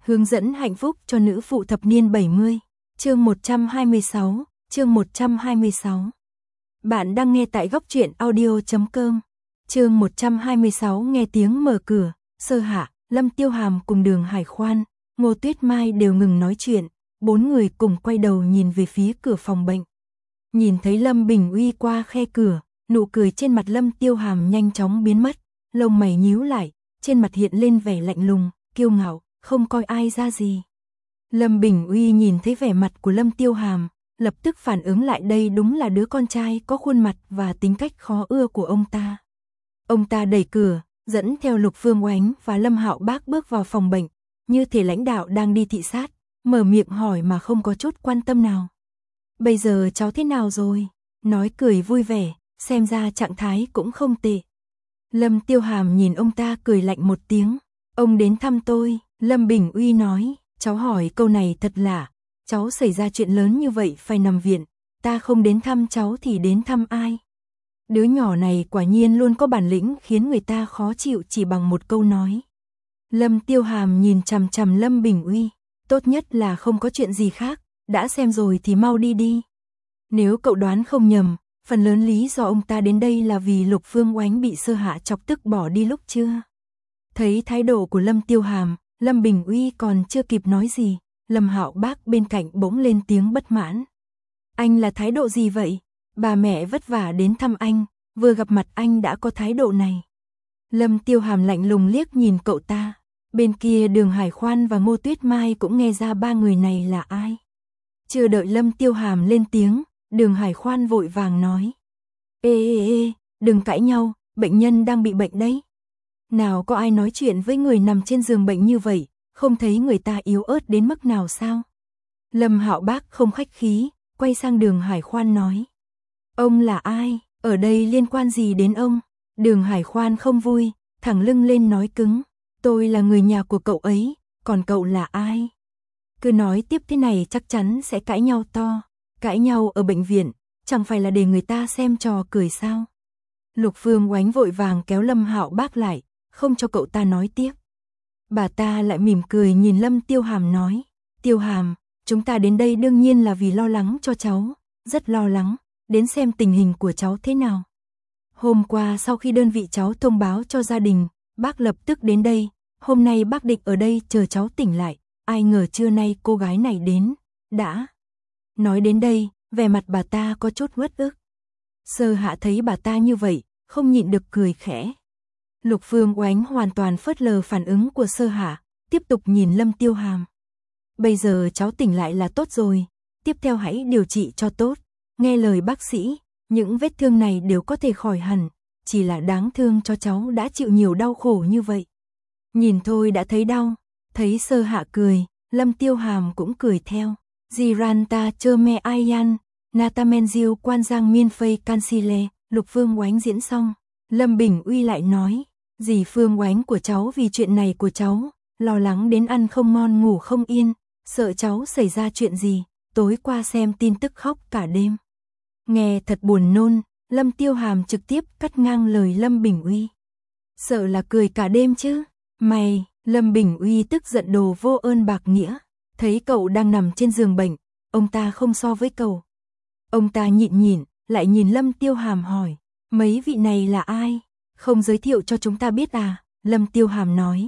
Hướng dẫn hạnh phúc cho nữ phụ thập niên 70. Chương 126, chương 126. Bạn đang nghe tại góc truyện audio.com. Chương 126 nghe tiếng mở cửa, Sơ Hạ, Lâm Tiêu Hàm cùng Đường Hải Khoan, Ngô Tuyết Mai đều ngừng nói chuyện, bốn người cùng quay đầu nhìn về phía cửa phòng bệnh. Nhìn thấy Lâm Bình Uy qua khe cửa, nụ cười trên mặt Lâm Tiêu Hàm nhanh chóng biến mất, lông mày nhíu lại, trên mặt hiện lên vẻ lạnh lùng, kiêu ngạo, không coi ai ra gì. Lâm Bình Uy nhìn thấy vẻ mặt của Lâm Tiêu Hàm, lập tức phản ứng lại đây đúng là đứa con trai có khuôn mặt và tính cách khó ưa của ông ta. Ông ta đẩy cửa, dẫn theo Lục Phương Oánh và Lâm Hạo Bác bước vào phòng bệnh, như thể lãnh đạo đang đi thị sát, mở miệng hỏi mà không có chút quan tâm nào. Bây giờ cháu thế nào rồi? Nói cười vui vẻ, xem ra trạng thái cũng không tệ. Lâm Tiêu Hàm nhìn ông ta cười lạnh một tiếng. Ông đến thăm tôi, Lâm Bình Uy nói. Cháu hỏi câu này thật lạ, cháu xảy ra chuyện lớn như vậy phải nằm viện, ta không đến thăm cháu thì đến thăm ai? Đứa nhỏ này quả nhiên luôn có bản lĩnh khiến người ta khó chịu chỉ bằng một câu nói. Lâm Tiêu Hàm nhìn chằm chằm Lâm Bình Uy, tốt nhất là không có chuyện gì khác, đã xem rồi thì mau đi đi. Nếu cậu đoán không nhầm, phần lớn lý do ông ta đến đây là vì Lục Phương Oánh bị Sơ Hạ chọc tức bỏ đi lúc trưa. Thấy thái độ của Lâm Tiêu Hàm, Lâm Bình Uy còn chưa kịp nói gì, Lâm Hạo Bác bên cạnh bỗng lên tiếng bất mãn. Anh là thái độ gì vậy? Bà mẹ vất vả đến thăm anh, vừa gặp mặt anh đã có thái độ này. Lâm Tiêu Hàm lạnh lùng liếc nhìn cậu ta. Bên kia Đường Hải Khoan và Ngô Tuyết Mai cũng nghe ra ba người này là ai. Chưa đợi Lâm Tiêu Hàm lên tiếng, Đường Hải Khoan vội vàng nói. Ê, đừng cãi nhau, bệnh nhân đang bị bệnh đấy. Nào có ai nói chuyện với người nằm trên giường bệnh như vậy, không thấy người ta yếu ớt đến mức nào sao? Lâm Hạo Bác không khách khí, quay sang Đường Hải Khoan nói. Ông là ai? Ở đây liên quan gì đến ông? Đường Hải Khoan không vui, thẳng lưng lên nói cứng. Tôi là người nhà của cậu ấy, còn cậu là ai? Cứ nói tiếp thế này chắc chắn sẽ cãi nhau to. Cãi nhau ở bệnh viện, chẳng phải là để người ta xem trò cười sao? Lục Phương Oánh vội vàng kéo Lâm Hạo Bác lại, không cho cậu ta nói tiếp. Bà ta lại mỉm cười nhìn Lâm Tiêu Hàm nói. Tiêu Hàm, chúng ta đến đây đương nhiên là vì lo lắng cho cháu, rất lo lắng, đến xem tình hình của cháu thế nào. Hôm qua sau khi đơn vị cháu thông báo cho gia đình, bác lập tức đến đây, hôm nay bác định ở đây chờ cháu tỉnh lại, ai ngờ trưa nay cô gái này đến, đã. Nói đến đây, vẻ mặt bà ta có chút uất ức. Sơ Hạ thấy bà ta như vậy, không nhịn được cười khẽ. Lục Phương Oánh hoàn toàn phớt lờ phản ứng của Sơ Hạ, tiếp tục nhìn Lâm Tiêu Hàm. Bây giờ cháu tỉnh lại là tốt rồi, tiếp theo hãy điều trị cho tốt, nghe lời bác sĩ, những vết thương này đều có thể khỏi hẳn, chỉ là đáng thương cho cháu đã chịu nhiều đau khổ như vậy. Nhìn thôi đã thấy đau, thấy Sơ Hạ cười, Lâm Tiêu Hàm cũng cười theo. Jiranta Chome Ayan, Natamenziu Quan Giang Miên Phây Cansile, Lục Phương Oánh diễn xong. Lâm Bình Uy lại nói, dì Phương Oánh của cháu vì chuyện này của cháu, lo lắng đến ăn không ngon ngủ không yên, sợ cháu xảy ra chuyện gì, tối qua xem tin tức khóc cả đêm. Nghe thật buồn nôn, Lâm Tiêu Hàm trực tiếp cắt ngang lời Lâm Bình Uy. Sợ là cười cả đêm chứ, mày, Lâm Bình Uy tức giận đồ vô ơn bạc nghĩa, thấy cậu đang nằm trên giường bệnh, ông ta không so với cậu. Ông ta nhịn, lại nhìn Lâm Tiêu Hàm hỏi. Mấy vị này là ai? Không giới thiệu cho chúng ta biết à? Lâm Tiêu Hàm nói.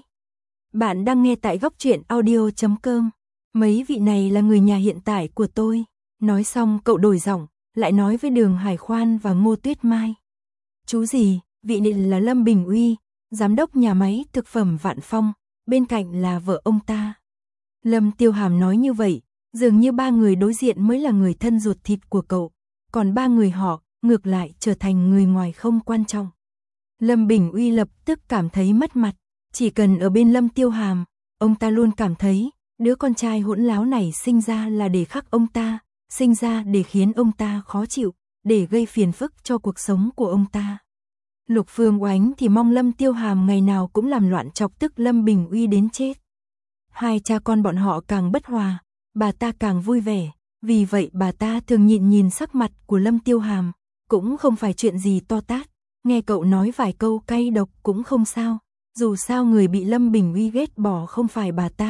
Bạn đang nghe tại góc truyện audio.com. Mấy vị này là người nhà hiện tại của tôi. Nói xong cậu đổi giọng, lại nói với Đường Hải Khoan và Ngô Tuyết Mai. Chú gì, vị này là Lâm Bình Uy, giám đốc nhà máy thực phẩm Vạn Phong, bên cạnh là vợ ông ta. Lâm Tiêu Hàm nói như vậy, dường như ba người đối diện mới là người thân ruột thịt của cậu, còn ba người họ ngược lại trở thành người ngoài không quan trọng. Lâm Bình Uy lập tức cảm thấy mất mặt, chỉ cần ở bên Lâm Tiêu Hàm, ông ta luôn cảm thấy, đứa con trai hỗn láo này sinh ra là để khắc ông ta, sinh ra để khiến ông ta khó chịu, để gây phiền phức cho cuộc sống của ông ta. Lục Phương Oánh thì mong Lâm Tiêu Hàm ngày nào cũng làm loạn chọc tức Lâm Bình Uy đến chết. Hai cha con bọn họ càng bất hòa, bà ta càng vui vẻ, vì vậy bà ta thường nhìn sắc mặt của Lâm Tiêu Hàm. Cũng không phải chuyện gì to tát, nghe cậu nói vài câu cay độc cũng không sao, dù sao người bị Lâm Bình Uy ghét bỏ không phải bà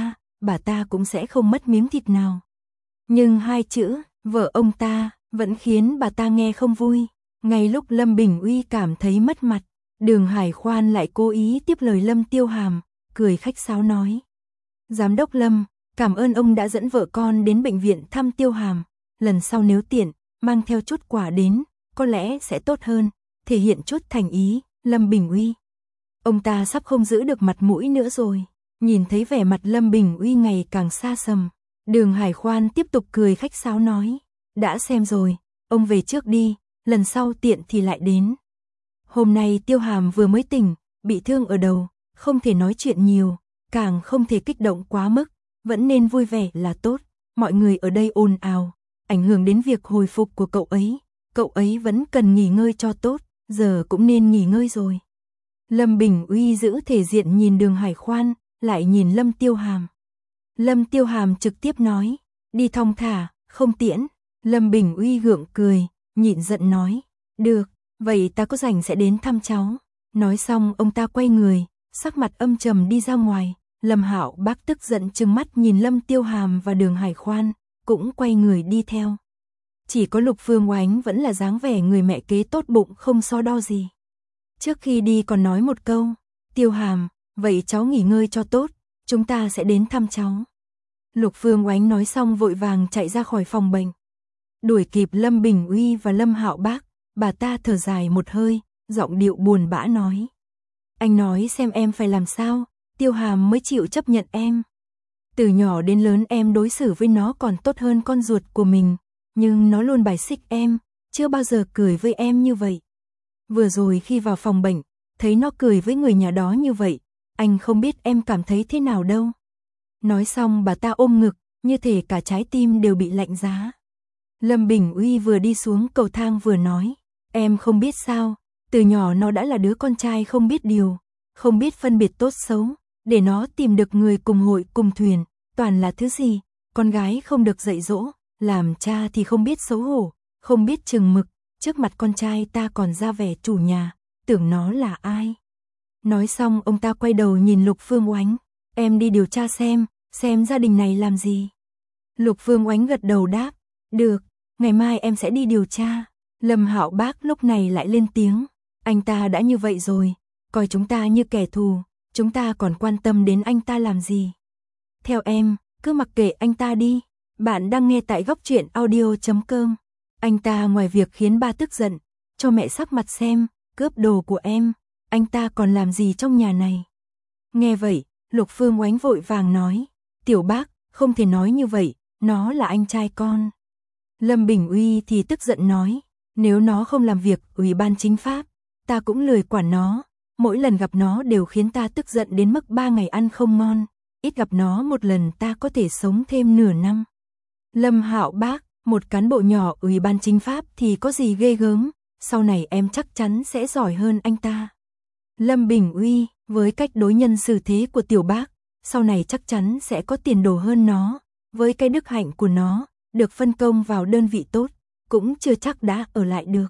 bà ta cũng sẽ không mất miếng thịt nào. Nhưng hai chữ, vợ ông ta, vẫn khiến bà ta nghe không vui. Ngay lúc Lâm Bình Uy cảm thấy mất mặt, Đường Hải Khoan lại cố ý tiếp lời Lâm Tiêu Hàm, cười khách sáo nói. Giám đốc Lâm, cảm ơn ông đã dẫn vợ con đến bệnh viện thăm Tiêu Hàm. Lần sau nếu tiện, mang theo chút quà đến, có lẽ sẽ tốt hơn, thể hiện chút thành ý, Lâm Bình Uy. Ông ta sắp không giữ được mặt mũi nữa rồi. Nhìn thấy vẻ mặt Lâm Bình Uy ngày càng xa sầm, Đường Hải Khoan tiếp tục cười khách sáo nói. Đã xem rồi, ông về trước đi, lần sau tiện thì lại đến. Hôm nay Tiêu Hàm vừa mới tỉnh, bị thương ở đầu, không thể nói chuyện nhiều, càng không thể kích động quá mức, vẫn nên vui vẻ là tốt. Mọi người ở đây ồn ào, ảnh hưởng đến việc hồi phục của cậu ấy vẫn cần nghỉ ngơi cho tốt, giờ cũng nên nghỉ ngơi rồi. Lâm Bình Uy giữ thể diện nhìn Đường Hải Khoan, lại nhìn Lâm Tiêu Hàm. Lâm Tiêu Hàm trực tiếp nói, đi thong thả, không tiễn. Lâm Bình Uy gượng cười, nhịn giận nói, được, vậy ta có rảnh sẽ đến thăm cháu. Nói xong ông ta quay người, sắc mặt âm trầm đi ra ngoài. Lâm Hạo Bác tức giận trừng mắt nhìn Lâm Tiêu Hàm và Đường Hải Khoan, cũng quay người đi theo. Chỉ có Lục Phương Oánh vẫn là dáng vẻ người mẹ kế tốt bụng không so đo gì. Trước khi đi còn nói một câu, Tiêu Hàm, vậy cháu nghỉ ngơi cho tốt, chúng ta sẽ đến thăm cháu. Lục Phương Oánh nói xong vội vàng chạy ra khỏi phòng bệnh. Đuổi kịp Lâm Bình Uy và Lâm Hạo Bác, bà ta thở dài một hơi, giọng điệu buồn bã nói. Anh nói xem em phải làm sao, Tiêu Hàm mới chịu chấp nhận em. Từ nhỏ đến lớn em đối xử với nó còn tốt hơn con ruột của mình, nhưng nó luôn bài xích em, chưa bao giờ cười với em như vậy. Vừa rồi khi vào phòng bệnh, thấy nó cười với người nhà đó như vậy, anh không biết em cảm thấy thế nào đâu. Nói xong bà ta ôm ngực, như thể cả trái tim đều bị lạnh giá. Lâm Bình Uy vừa đi xuống cầu thang vừa nói, em không biết sao, từ nhỏ nó đã là đứa con trai không biết điều, không biết phân biệt tốt xấu, để nó tìm được người cùng hội cùng thuyền, toàn là thứ gì, con gái không được dạy dỗ, làm cha thì không biết xấu hổ, không biết chừng mực, trước mặt con trai ta còn ra vẻ chủ nhà, tưởng nó là ai. Nói xong ông ta quay đầu nhìn Lục Phương Oánh, em đi điều tra xem gia đình này làm gì. Lục Phương Oánh gật đầu đáp, được, ngày mai em sẽ đi điều tra. Lâm Hạo Bác lúc này lại lên tiếng, anh ta đã như vậy rồi, coi chúng ta như kẻ thù, chúng ta còn quan tâm đến anh ta làm gì. Theo em, cứ mặc kệ anh ta đi. Bạn đang nghe tại góc truyện audio.com. Anh ta ngoài việc khiến ba tức giận, cho mẹ sắc mặt xem, cướp đồ của em, anh ta còn làm gì trong nhà này. Nghe vậy, Lục Phương Oánh vội vàng nói, Tiểu Bác, không thể nói như vậy, nó là anh trai con. Lâm Bình Uy thì tức giận nói, nếu nó không làm việc Ủy ban Chính pháp, ta cũng lười quản nó, mỗi lần gặp nó đều khiến ta tức giận đến mức 3 ngày ăn không ngon, ít gặp nó một lần ta có thể sống thêm nửa năm. Lâm Hạo Bác, một cán bộ nhỏ Ủy ban Chính pháp thì có gì ghê gớm, sau này em chắc chắn sẽ giỏi hơn anh ta. Lâm Bình Uy, với cách đối nhân xử thế của Tiểu Bác, sau này chắc chắn sẽ có tiền đồ hơn nó, với cái đức hạnh của nó, được phân công vào đơn vị tốt, cũng chưa chắc đã ở lại được.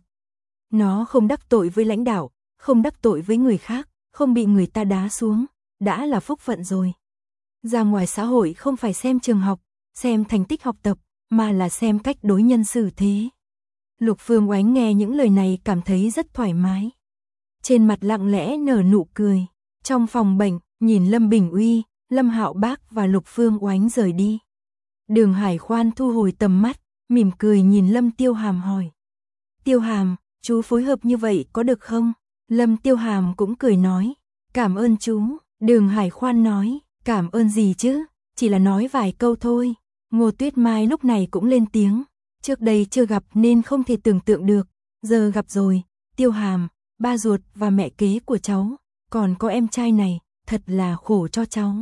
Nó không đắc tội với lãnh đạo, không đắc tội với người khác, không bị người ta đá xuống, đã là phúc phận rồi. Ra ngoài xã hội không phải xem trường học, xem thành tích học tập, mà là xem cách đối nhân xử thế. Lục Phương Oánh nghe những lời này cảm thấy rất thoải mái. Trên mặt lặng lẽ nở nụ cười. Trong phòng bệnh, nhìn Lâm Bình Uy, Lâm Hạo Bác và Lục Phương Oánh rời đi. Đường Hải Khoan thu hồi tầm mắt, mỉm cười nhìn Lâm Tiêu Hàm hỏi. Tiêu Hàm, chú phối hợp như vậy có được không? Lâm Tiêu Hàm cũng cười nói. Cảm ơn chú. Đường Hải Khoan nói. Cảm ơn gì chứ, chỉ là nói vài câu thôi. Ngô Tuyết Mai lúc này cũng lên tiếng. Trước đây chưa gặp nên không thể tưởng tượng được, giờ gặp rồi. Tiêu Hàm, ba ruột và mẹ kế của cháu, còn có em trai này, thật là khổ cho cháu.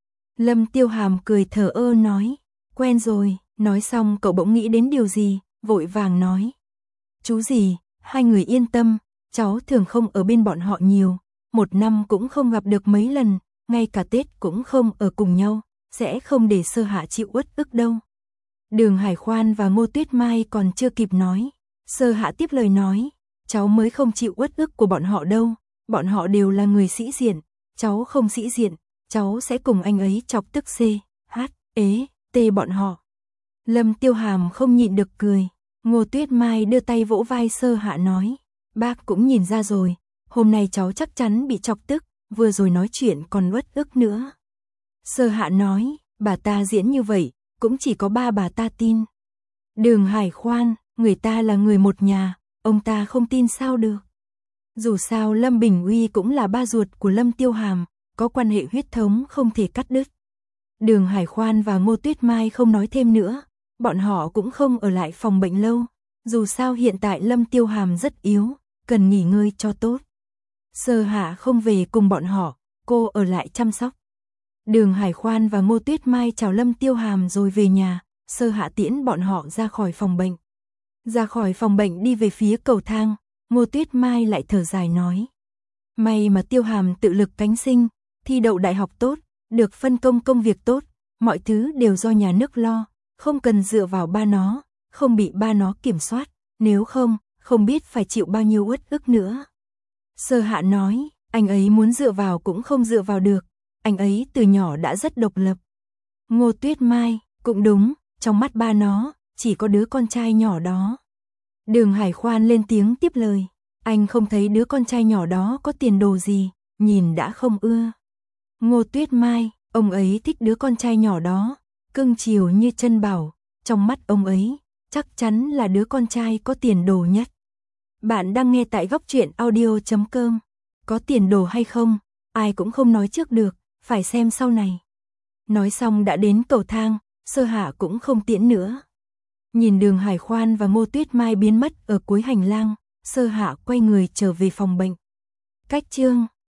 Lâm Tiêu Hàm cười thở ơ nói, quen rồi. Nói xong cậu bỗng nghĩ đến điều gì, vội vàng nói. Chú gì, hai người yên tâm, cháu thường không ở bên bọn họ nhiều, một năm cũng không gặp được mấy lần, ngay cả Tết cũng không ở cùng nhau, sẽ không để Sơ Hạ chịu uất ức đâu. Đường Hải Khoan và Ngô Tuyết Mai còn chưa kịp nói, Sơ Hạ tiếp lời nói, cháu mới không chịu uất ức của bọn họ đâu, bọn họ đều là người sĩ diện, cháu không sĩ diện, cháu sẽ cùng anh ấy chọc tức C.H. tê bọn họ. Lâm Tiêu Hàm không nhịn được cười. Ngô Tuyết Mai đưa tay vỗ vai Sơ Hạ nói, bác cũng nhìn ra rồi, hôm nay cháu chắc chắn bị chọc tức, vừa rồi nói chuyện còn uất ức nữa. Sơ Hạ nói, bà ta diễn như vậy, cũng chỉ có ba bà ta tin. Đường Hải Khoan, người ta là người một nhà, ông ta không tin sao được. Dù sao Lâm Bình Uy cũng là ba ruột của Lâm Tiêu Hàm, có quan hệ huyết thống không thể cắt đứt. Đường Hải Khoan và Ngô Tuyết Mai không nói thêm nữa, bọn họ cũng không ở lại phòng bệnh lâu, dù sao hiện tại Lâm Tiêu Hàm rất yếu, cần nghỉ ngơi cho tốt. Sơ Hạ không về cùng bọn họ, cô ở lại chăm sóc. Đường Hải Khoan và Ngô Tuyết Mai chào Lâm Tiêu Hàm rồi về nhà, Sơ Hạ tiễn bọn họ ra khỏi phòng bệnh. Ra khỏi phòng bệnh đi về phía cầu thang, Ngô Tuyết Mai lại thở dài nói. May mà Tiêu Hàm tự lực cánh sinh, thi đậu đại học tốt, được phân công công việc tốt, mọi thứ đều do nhà nước lo, không cần dựa vào ba nó, không bị ba nó kiểm soát, nếu không biết phải chịu bao nhiêu uất ức nữa. Sơ Hạ nói, anh ấy muốn dựa vào cũng không dựa vào được, anh ấy từ nhỏ đã rất độc lập. Ngô Tuyết Mai, cũng đúng, trong mắt ba nó, chỉ có đứa con trai nhỏ đó. Đường Hải Khoan lên tiếng tiếp lời, anh không thấy đứa con trai nhỏ đó có tiền đồ gì, nhìn đã không ưa. Ngô Tuyết Mai, ông ấy thích đứa con trai nhỏ đó, cưng chiều như chân bảo, trong mắt ông ấy, chắc chắn là đứa con trai có tiền đồ nhất. Bạn đang nghe tại Góc Truyện Audio.com. Có tiền đồ hay không, ai cũng không nói trước được, phải xem sau này. Nói xong đã đến cầu thang, Sơ Hạ cũng không tiễn nữa. Nhìn Đường Hải Khoan và Ngô Tuyết Mai biến mất ở cuối hành lang, Sơ Hạ quay người trở về phòng bệnh. Cách chương